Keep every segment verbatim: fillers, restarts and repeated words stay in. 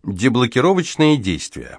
Деблокировочные действия.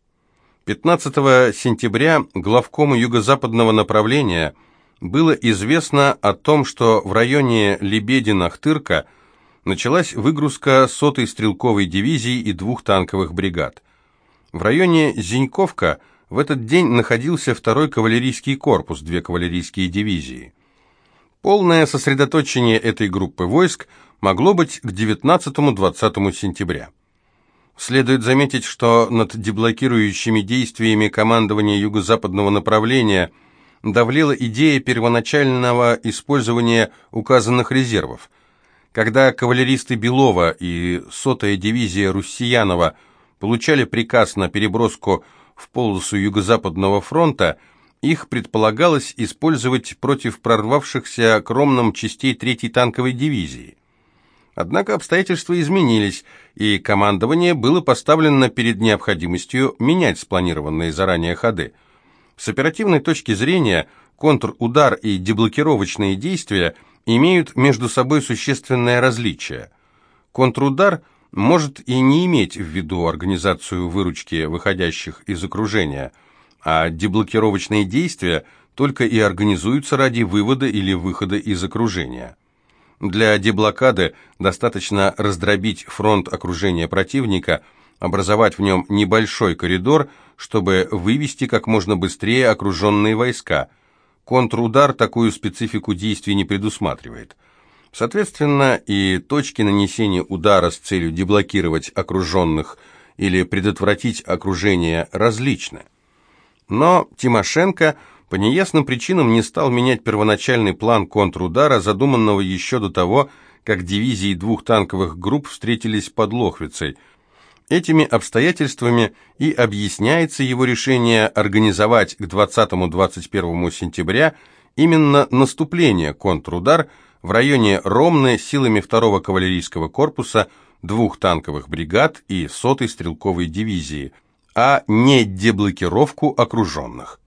пятнадцатого сентября главкому юго-западного направления было известно о том, что в районе Лебедина-Хтырка началась выгрузка сотой стрелковой дивизии и двух танковых бригад. В районе Зиньковка в этот день находился второй кавалерийский корпус, две кавалерийские дивизии. Полное сосредоточение этой группы войск могло быть к девятнадцатому-двадцатому сентября. Следует заметить, что над деблокирующими действиями командования юго-западного направления давлела идея первоначального использования указанных резервов. Когда кавалеристы Белова и сотая дивизия Руссиянова получали приказ на переброску в полосу юго-западного фронта, их предполагалось использовать против прорвавшихся к Ромнам частей третьей танковой дивизии. Однако обстоятельства изменились, и командование было поставлено перед необходимостью менять спланированные заранее ходы. С оперативной точки зрения контрудар и деблокировочные действия имеют между собой существенное различие. Контрудар может и не иметь в виду организацию выручки выходящих из окружения, а деблокировочные действия только и организуются ради вывода или выхода из окружения. Для деблокады достаточно раздробить фронт окружения противника, образовать в нем небольшой коридор, чтобы вывести как можно быстрее окруженные войска. Контрудар такую специфику действий не предусматривает. Соответственно, и точки нанесения удара с целью деблокировать окруженных или предотвратить окружение различны. Но Тимошенко по неясным причинам не стал менять первоначальный план контрудара, задуманного еще до того, как дивизии двух танковых групп встретились под Лохвицей. Этими обстоятельствами и объясняется его решение организовать к двадцатому-двадцать первому сентября именно наступление контрудар в районе Ромны силами второго кавалерийского корпуса, двух танковых бригад и сотой стрелковой дивизии, а не деблокировку окруженных.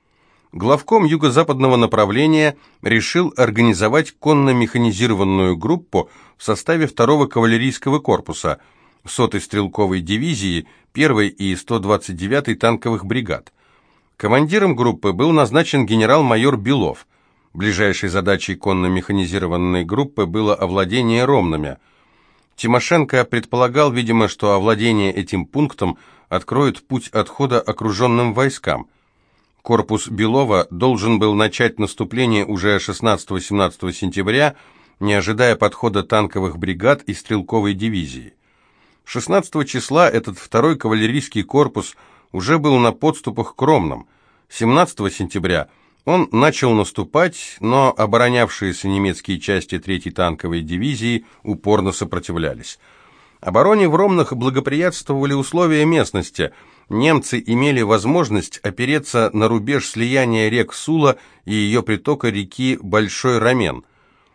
Главком юго-западного направления решил организовать конно-механизированную группу в составе второго кавалерийского корпуса, сотой стрелковой дивизии, первой и сто двадцать девятой танковых бригад. Командиром группы был назначен генерал-майор Белов. Ближайшей задачей конно-механизированной группы было овладение Ромнами. Тимошенко предполагал, видимо, что овладение этим пунктом откроет путь отхода окруженным войскам. Корпус Белова должен был начать наступление уже шестнадцатого-семнадцатого сентября, не ожидая подхода танковых бригад и стрелковой дивизии. шестнадцатого числа этот второй кавалерийский корпус уже был на подступах к Ромнам. семнадцатого сентября он начал наступать, но оборонявшиеся немецкие части третьей танковой дивизии упорно сопротивлялись. Обороне в Ромнах благоприятствовали условия местности. Немцы имели возможность опереться на рубеж слияния рек Сула и ее притока реки Большой Ромен.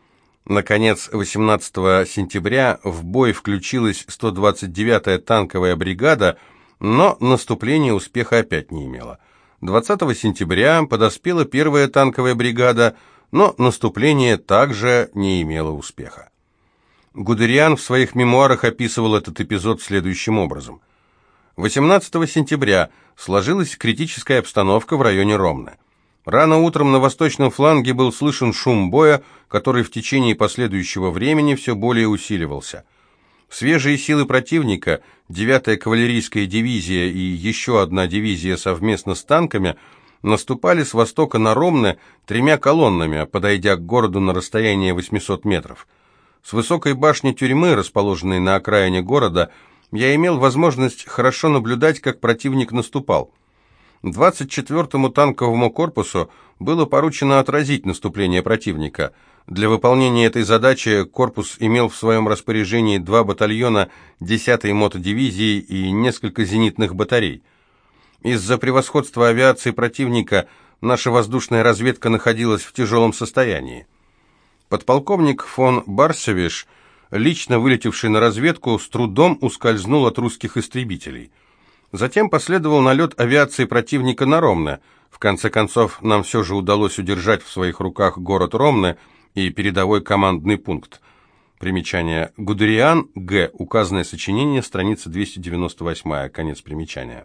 Наконец, восемнадцатого сентября в бой включилась сто двадцать девятая танковая бригада, но наступление успеха опять не имело. двадцатого сентября подоспела первая танковая бригада, но наступление также не имело успеха. Гудериан в своих мемуарах описывал этот эпизод следующим образом. восемнадцатого сентября сложилась критическая обстановка в районе Ромны. Рано утром на восточном фланге был слышен шум боя, который в течение последующего времени все более усиливался. Свежие силы противника, девятая кавалерийская дивизия и еще одна дивизия совместно с танками, наступали с востока на Ромны тремя колоннами, подойдя к городу на расстояние восьмисот метров. С высокой башни тюрьмы, расположенной на окраине города, я имел возможность хорошо наблюдать, как противник наступал. двадцать четвёртому танковому корпусу было поручено отразить наступление противника. Для выполнения этой задачи корпус имел в своем распоряжении два батальона десятой мотодивизии и несколько зенитных батарей. Из-за превосходства авиации противника наша воздушная разведка находилась в тяжелом состоянии. Подполковник фон Барсевиш, лично вылетевший на разведку, с трудом ускользнул от русских истребителей. Затем последовал налет авиации противника на Ромны. В конце концов, нам все же удалось удержать в своих руках город Ромны и передовой командный пункт. Примечание. Гудериан, Г. Указанное сочинение, страница двести девяносто восемь, конец примечания.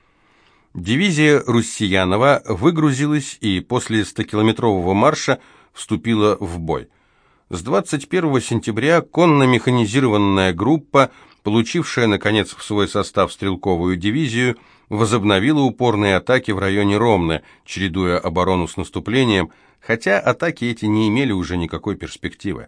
Дивизия Руссиянова выгрузилась и после стокилометрового марша вступила в бой. С двадцать первого сентября конно-механизированная группа, получившая, наконец, в свой состав стрелковую дивизию, возобновила упорные атаки в районе Ромны, чередуя оборону с наступлением, хотя атаки эти не имели уже никакой перспективы.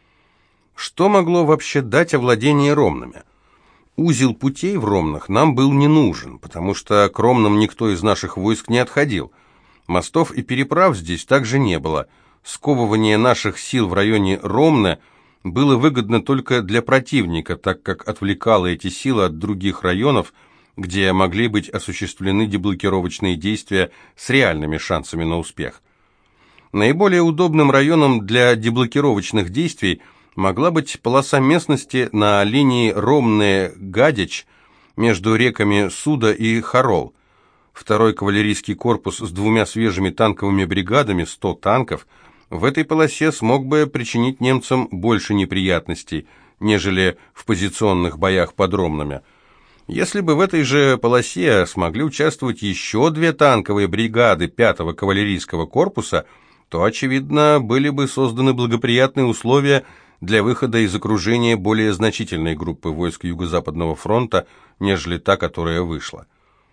Что могло вообще дать овладение Ромнами? Узел путей в Ромнах нам был не нужен, потому что к Ромнам никто из наших войск не отходил. Мостов и переправ здесь также не было. Сковывание наших сил в районе Ромны было выгодно только для противника, так как отвлекало эти силы от других районов, где могли быть осуществлены деблокировочные действия с реальными шансами на успех. Наиболее удобным районом для деблокировочных действий могла быть полоса местности на линии Ромны-Гадяч между реками Суда и Харол. Второй кавалерийский корпус с двумя свежими танковыми бригадами, сто танков, в этой полосе смог бы причинить немцам больше неприятностей, нежели в позиционных боях под Ромнами. Если бы в этой же полосе смогли участвовать еще две танковые бригады пятого кавалерийского корпуса, то, очевидно, были бы созданы благоприятные условия для выхода из окружения более значительной группы войск Юго-Западного фронта, нежели та, которая вышла.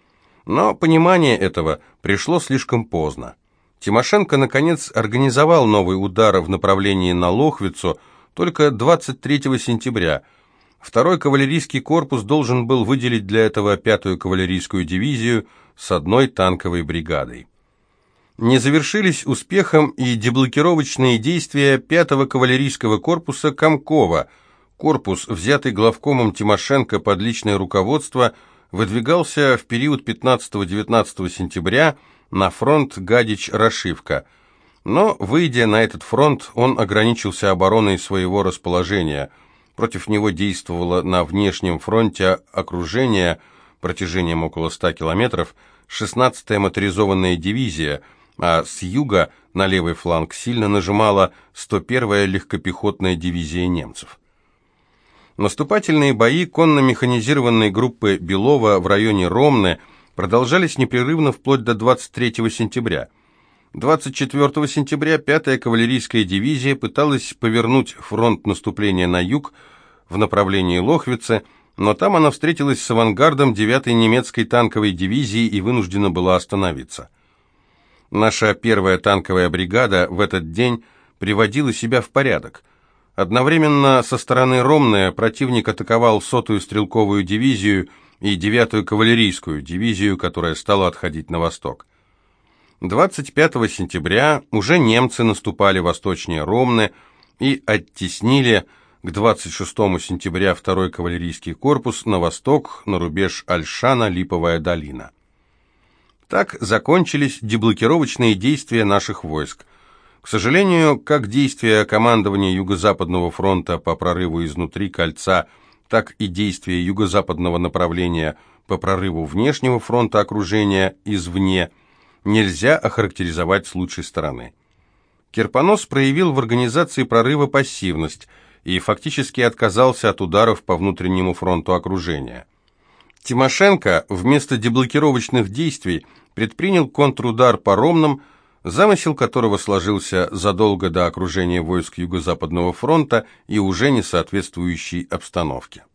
Но понимание этого пришло слишком поздно. Тимошенко, наконец, организовал новый удар в направлении на Лохвицу только двадцать третьего сентября. Второй кавалерийский корпус должен был выделить для этого пятую кавалерийскую дивизию с одной танковой бригадой. Не завершились успехом и деблокировочные действия пятого кавалерийского корпуса Комкова. Корпус, взятый главкомом Тимошенко под личное руководство, выдвигался в период пятнадцатого-девятнадцатого сентября на фронт Гадяч-Рашивка. Но, выйдя на этот фронт, он ограничился обороной своего расположения. Против него действовало на внешнем фронте окружение протяжением около ста километров шестнадцатая моторизованная дивизия, а с юга на левый фланг сильно нажимала сто первая легкопехотная дивизия немцев. Наступательные бои конно-механизированной группы Белова в районе Ромны продолжались непрерывно вплоть до двадцать третьего сентября. двадцать четвертого сентября пятая кавалерийская дивизия пыталась повернуть фронт наступления на юг в направлении Лохвицы, но там она встретилась с авангардом девятой немецкой танковой дивизии и вынуждена была остановиться. Наша первая танковая бригада в этот день приводила себя в порядок. Одновременно со стороны Ромны противник атаковал сотую стрелковую дивизию и девятую кавалерийскую дивизию, которая стала отходить на восток. двадцать пятого сентября уже немцы наступали восточнее Ромны и оттеснили к двадцать шестому сентября второй кавалерийский корпус на восток, на рубеж Альшана-Липовая долина. Так закончились деблокировочные действия наших войск. К сожалению, как действия командования Юго-Западного фронта по прорыву изнутри кольца, так и действия юго-западного направления по прорыву внешнего фронта окружения извне нельзя охарактеризовать с лучшей стороны. Кирпонос проявил в организации прорыва пассивность и фактически отказался от ударов по внутреннему фронту окружения. Тимошенко вместо деблокировочных действий предпринял контрудар по Ромнам, замысел которого сложился задолго до окружения войск Юго-Западного фронта и уже не соответствующей обстановке.